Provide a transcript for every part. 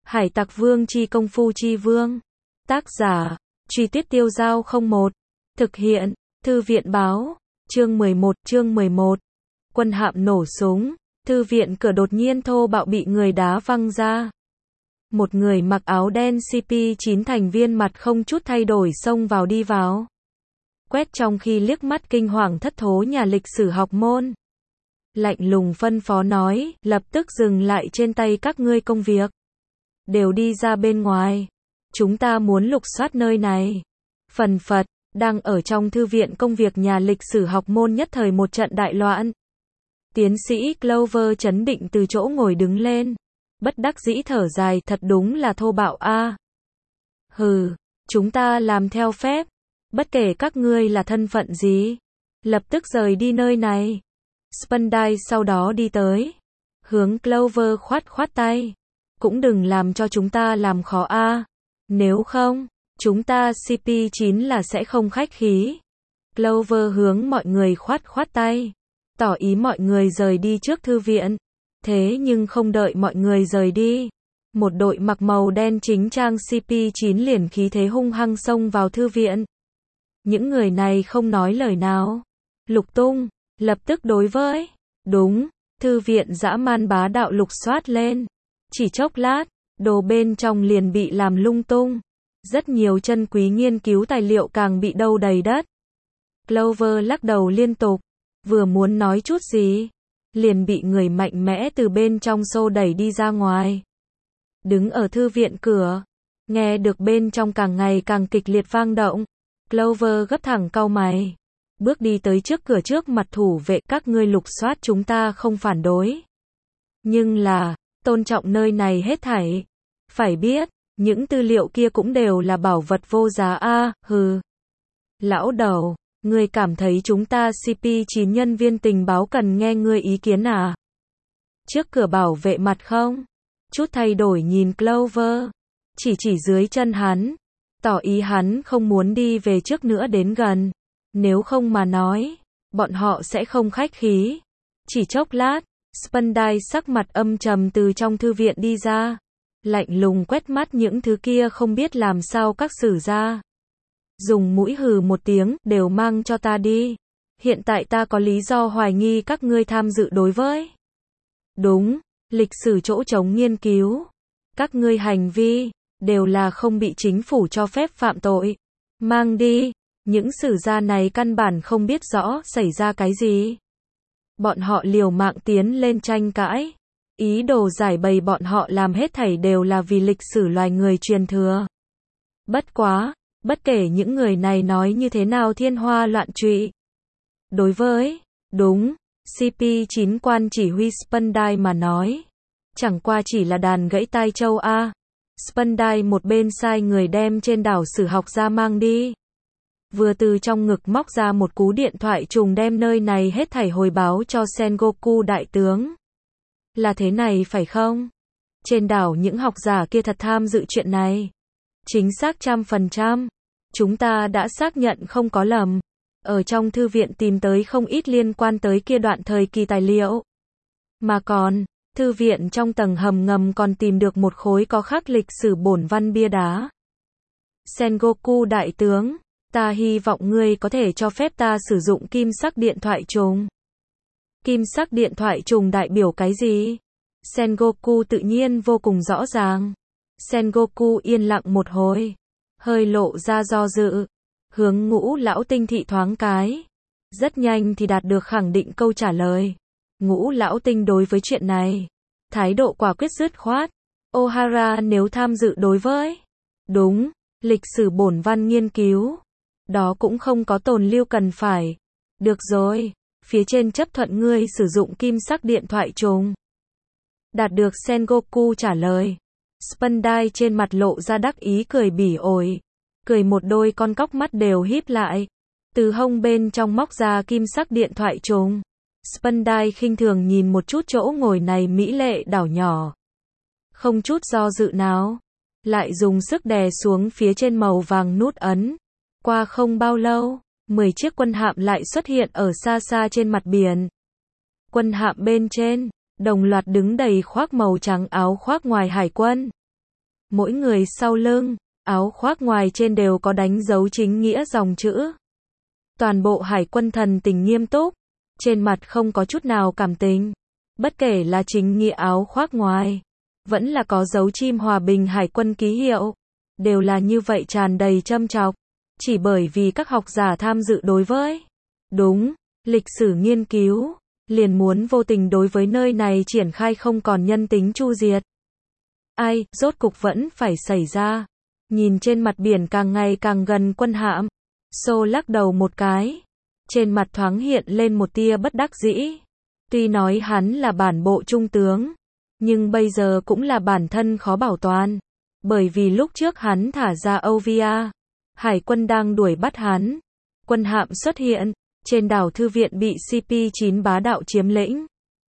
Hải Tặc Vương chi công phu chi vương. Tác giả, Truy Tuyết Tiêu Dao 01. Thực hiện, Thư viện báo. Chương 11. Quân hạm nổ súng. Thư viện cửa đột nhiên thô bạo bị người đá văng ra. Một người mặc áo đen CP9 thành viên mặt không chút thay đổi xông vào đi vào. Quét trong khi liếc mắt kinh hoàng thất thố nhà lịch sử học môn. Lạnh lùng phân phó nói, lập tức dừng lại trên tay các ngươi công việc. Đều đi ra bên ngoài. Chúng ta muốn lục soát nơi này. Phần phật, đang ở trong thư viện công việc nhà lịch sử học môn nhất thời một trận đại loạn. Tiến sĩ Clover chấn định từ chỗ ngồi đứng lên. Bất đắc dĩ thở dài, thật đúng là thô bạo a. Hừ, chúng ta làm theo phép. Bất kể các ngươi là thân phận gì. Lập tức rời đi nơi này. Spandai sau đó đi tới. Hướng Clover khoát tay. Cũng đừng làm cho chúng ta làm khó a. Nếu không, chúng ta CP9 là sẽ không khách khí. Clover hướng mọi người khoát tay. Tỏ ý mọi người rời đi trước thư viện. Thế nhưng không đợi mọi người rời đi. Một đội mặc màu đen chính trang CP9 liền khí thế hung hăng xông vào thư viện. Những người này không nói lời nào. Lục tung, lập tức đối với. Đúng, thư viện dã man bá đạo lục soát lên. Chỉ chốc lát, đồ bên trong liền bị làm lung tung. Rất nhiều chân quý nghiên cứu tài liệu càng bị đâu đầy đất. Clover lắc đầu liên tục. Vừa muốn nói chút gì, liền bị người mạnh mẽ từ bên trong xô đẩy đi ra ngoài. Đứng ở thư viện cửa, nghe được bên trong càng ngày càng kịch liệt vang động. Clover gấp thẳng cau mày. Bước đi tới trước cửa trước mặt thủ vệ, các ngươi lục soát chúng ta không phản đối. Nhưng là, tôn trọng nơi này hết thảy. Phải biết, những tư liệu kia cũng đều là bảo vật vô giá a. Hừ. Lão đầu, ngươi cảm thấy chúng ta CP9 nhân viên tình báo cần nghe ngươi ý kiến à? Trước cửa bảo vệ mặt không? Chút thay đổi nhìn Clover. Chỉ dưới chân hắn. Tỏ ý hắn không muốn đi về trước nữa đến gần. Nếu không mà nói, bọn họ sẽ không khách khí. Chỉ chốc lát, Spandai sắc mặt âm trầm từ trong thư viện đi ra. Lạnh lùng quét mắt những thứ kia không biết làm sao các sử ra. Dùng mũi hừ một tiếng, đều mang cho ta đi. Hiện tại ta có lý do hoài nghi các ngươi tham dự đối với. Đúng, lịch sử chỗ trống nghiên cứu. Các ngươi hành vi, đều là không bị chính phủ cho phép phạm tội. Mang đi, những sử gia này căn bản không biết rõ xảy ra cái gì. Bọn họ liều mạng tiến lên tranh cãi. Ý đồ giải bày bọn họ làm hết thảy đều là vì lịch sử loài người truyền thừa. Bất quá, bất kể những người này nói như thế nào thiên hoa loạn trụy. Đối với, đúng, CP9 quan chỉ huy Spandai mà nói. Chẳng qua chỉ là đàn gãy tai châu A. Spandai một bên sai người đem trên đảo sử học ra mang đi. Vừa từ trong ngực móc ra một cú điện thoại trùng đem nơi này hết thảy hồi báo cho Sengoku đại tướng. Là thế này phải không? Trên đảo những học giả kia thật tham dự chuyện này. Chính xác 100%. Chúng ta đã xác nhận không có lầm. Ở trong thư viện tìm tới không ít liên quan tới kia đoạn thời kỳ tài liệu. Mà còn, thư viện trong tầng hầm ngầm còn tìm được một khối có khắc lịch sử bổn văn bia đá. Sengoku đại tướng, ta hy vọng ngươi có thể cho phép ta sử dụng kim sắc điện thoại trùng. Kim sắc điện thoại trùng đại biểu cái gì? Sengoku tự nhiên vô cùng rõ ràng. Sengoku yên lặng một hồi, hơi lộ ra do dự, hướng Ngũ lão tinh thị thoáng cái. Rất nhanh thì đạt được khẳng định câu trả lời. Ngũ lão tinh đối với chuyện này, thái độ quả quyết dứt khoát. Ohara nếu tham dự đối với, đúng, lịch sử bổn văn nghiên cứu, đó cũng không có tồn lưu cần phải. Được rồi, phía trên chấp thuận ngươi sử dụng kim sắc điện thoại trùng. Đạt được Sengoku trả lời. Spandai trên mặt lộ ra đắc ý cười bỉ ổi. Cười một đôi con cóc mắt đều híp lại. Từ hông bên trong móc ra kim sắc điện thoại trùng. Spandai khinh thường nhìn một chút chỗ ngồi này mỹ lệ đảo nhỏ. Không chút do dự nào. Lại dùng sức đè xuống phía trên màu vàng nút ấn. Qua không bao lâu, 10 chiếc quân hạm lại xuất hiện ở xa xa trên mặt biển. Quân hạm bên trên, đồng loạt đứng đầy khoác màu trắng áo khoác ngoài hải quân. Mỗi người sau lưng, áo khoác ngoài trên đều có đánh dấu chính nghĩa dòng chữ. Toàn bộ hải quân thần tình nghiêm túc, trên mặt không có chút nào cảm tình. Bất kể là chính nghĩa áo khoác ngoài, vẫn là có dấu chim hòa bình hải quân ký hiệu, đều là như vậy tràn đầy châm chọc, chỉ bởi vì các học giả tham dự đối với đúng lịch sử nghiên cứu, liền muốn vô tình đối với nơi này triển khai không còn nhân tính chu diệt. Ai, rốt cục vẫn phải xảy ra. Nhìn trên mặt biển càng ngày càng gần quân hạm, Sô lắc đầu một cái, trên mặt thoáng hiện lên một tia bất đắc dĩ. Tuy nói hắn là bản bộ trung tướng, nhưng bây giờ cũng là bản thân khó bảo toàn, bởi vì lúc trước hắn thả ra Ovia, hải quân đang đuổi bắt hắn. Quân hạm xuất hiện, trên đảo thư viện bị CP9 bá đạo chiếm lĩnh.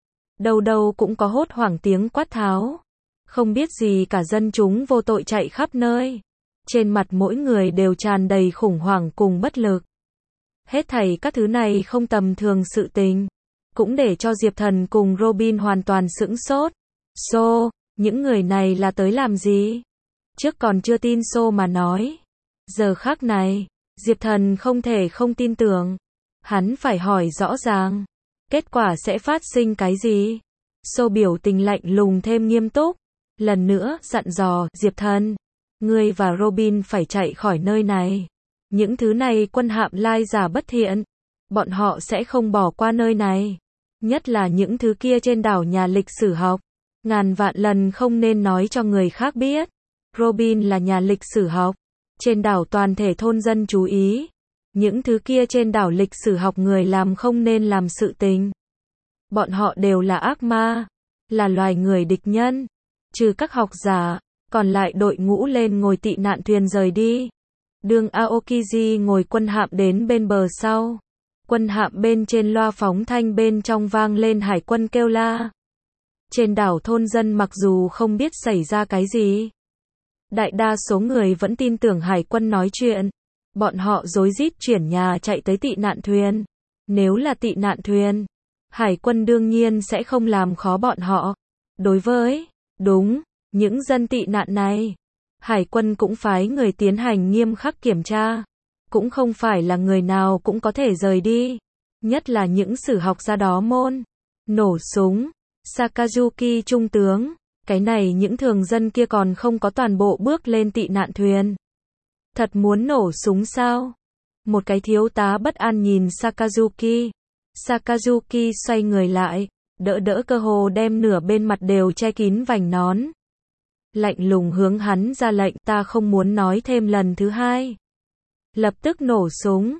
Đâu đâu cũng có hốt hoảng tiếng quát tháo. Không biết gì cả, dân chúng vô tội chạy khắp nơi. Trên mặt mỗi người đều tràn đầy khủng hoảng cùng bất lực. Hết thảy các thứ này không tầm thường sự tình, cũng để cho Diệp Thần cùng Robin hoàn toàn sững sốt. Sô, những người này là tới làm gì? Trước còn chưa tin Sô mà nói. Giờ khắc này, Diệp Thần không thể không tin tưởng. Hắn phải hỏi rõ ràng, kết quả sẽ phát sinh cái gì? Sô biểu tình lạnh lùng thêm nghiêm túc, lần nữa dặn dò, Diệp Thần, ngươi và Robin phải chạy khỏi nơi này. Những thứ này quân hạm lai giả bất thiện, bọn họ sẽ không bỏ qua nơi này. Nhất là những thứ kia trên đảo nhà lịch sử học, ngàn vạn lần không nên nói cho người khác biết. Robin là nhà lịch sử học, trên đảo toàn thể thôn dân chú ý. Những thứ kia trên đảo lịch sử học người làm không nên làm sự tình. Bọn họ đều là ác ma, là loài người địch nhân. Trừ các học giả, còn lại đội ngũ lên ngồi tị nạn thuyền rời đi. Đường Aokiji ngồi quân hạm đến bên bờ sau. Quân hạm bên trên loa phóng thanh bên trong vang lên hải quân kêu la. Trên đảo thôn dân mặc dù không biết xảy ra cái gì, đại đa số người vẫn tin tưởng hải quân nói chuyện. Bọn họ rối rít chuyển nhà chạy tới tị nạn thuyền. Nếu là tị nạn thuyền, hải quân đương nhiên sẽ không làm khó bọn họ. Đối với, đúng, những dân tị nạn này, hải quân cũng phái người tiến hành nghiêm khắc kiểm tra. Cũng không phải là người nào cũng có thể rời đi. Nhất là những sử học gia đó môn. Nổ súng. Sakazuki trung tướng. Cái này những thường dân kia còn không có toàn bộ bước lên tị nạn thuyền. Thật muốn nổ súng sao? Một cái thiếu tá bất an nhìn Sakazuki. Sakazuki xoay người lại, đỡ đỡ cơ hồ đem nửa bên mặt đều che kín vành nón. Lạnh lùng hướng hắn ra lệnh, ta không muốn nói thêm lần thứ hai. Lập tức nổ súng.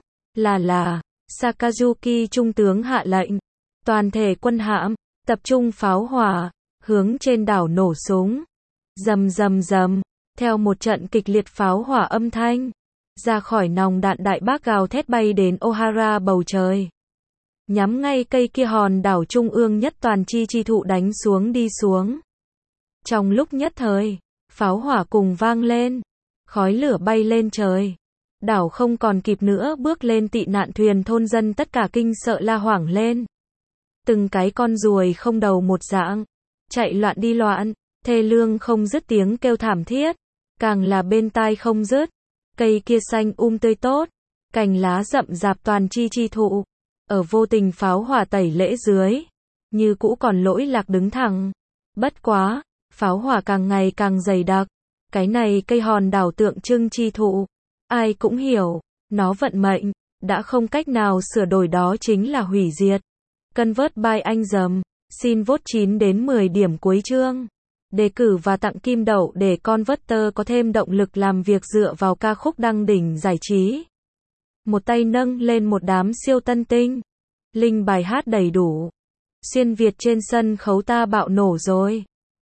Là. Sakazuki trung tướng hạ lệnh. Toàn thể quân hạm, tập trung pháo hỏa, hướng trên đảo nổ súng. Rầm rầm rầm, theo một trận kịch liệt pháo hỏa âm thanh, ra khỏi nòng đạn đại bác gào thét bay đến Ohara bầu trời. Nhắm ngay cây kia hòn đảo trung ương nhất toàn chi thụ đánh xuống đi xuống. Trong lúc nhất thời, pháo hỏa cùng vang lên, khói lửa bay lên trời. Đảo không còn kịp nữa bước lên tị nạn thuyền, thôn dân tất cả kinh sợ la hoảng lên. Từng cái con ruồi không đầu một dạng, chạy loạn đi loạn, thê lương không dứt tiếng kêu thảm thiết, càng là bên tai không dứt. Cây kia xanh tươi tốt, cành lá rậm rạp toàn chi thụ, ở vô tình pháo hỏa tẩy lễ dưới, như cũ còn lỗi lạc đứng thẳng. Bất quá, pháo hỏa càng ngày càng dày đặc, cái này cây hòn đảo tượng trưng chi thụ, ai cũng hiểu, nó vận mệnh, đã không cách nào sửa đổi, đó chính là hủy diệt. Convert by anh dầm, xin vote 9 đến 10 điểm cuối chương. Đề cử và tặng kim đậu để Converter có thêm động lực làm việc dựa vào ca khúc đăng đỉnh giải trí. Một tay nâng lên một đám siêu tân tinh. Link bài hát đầy đủ. Xuyên Việt trên sân khấu ta bạo nổ rồi.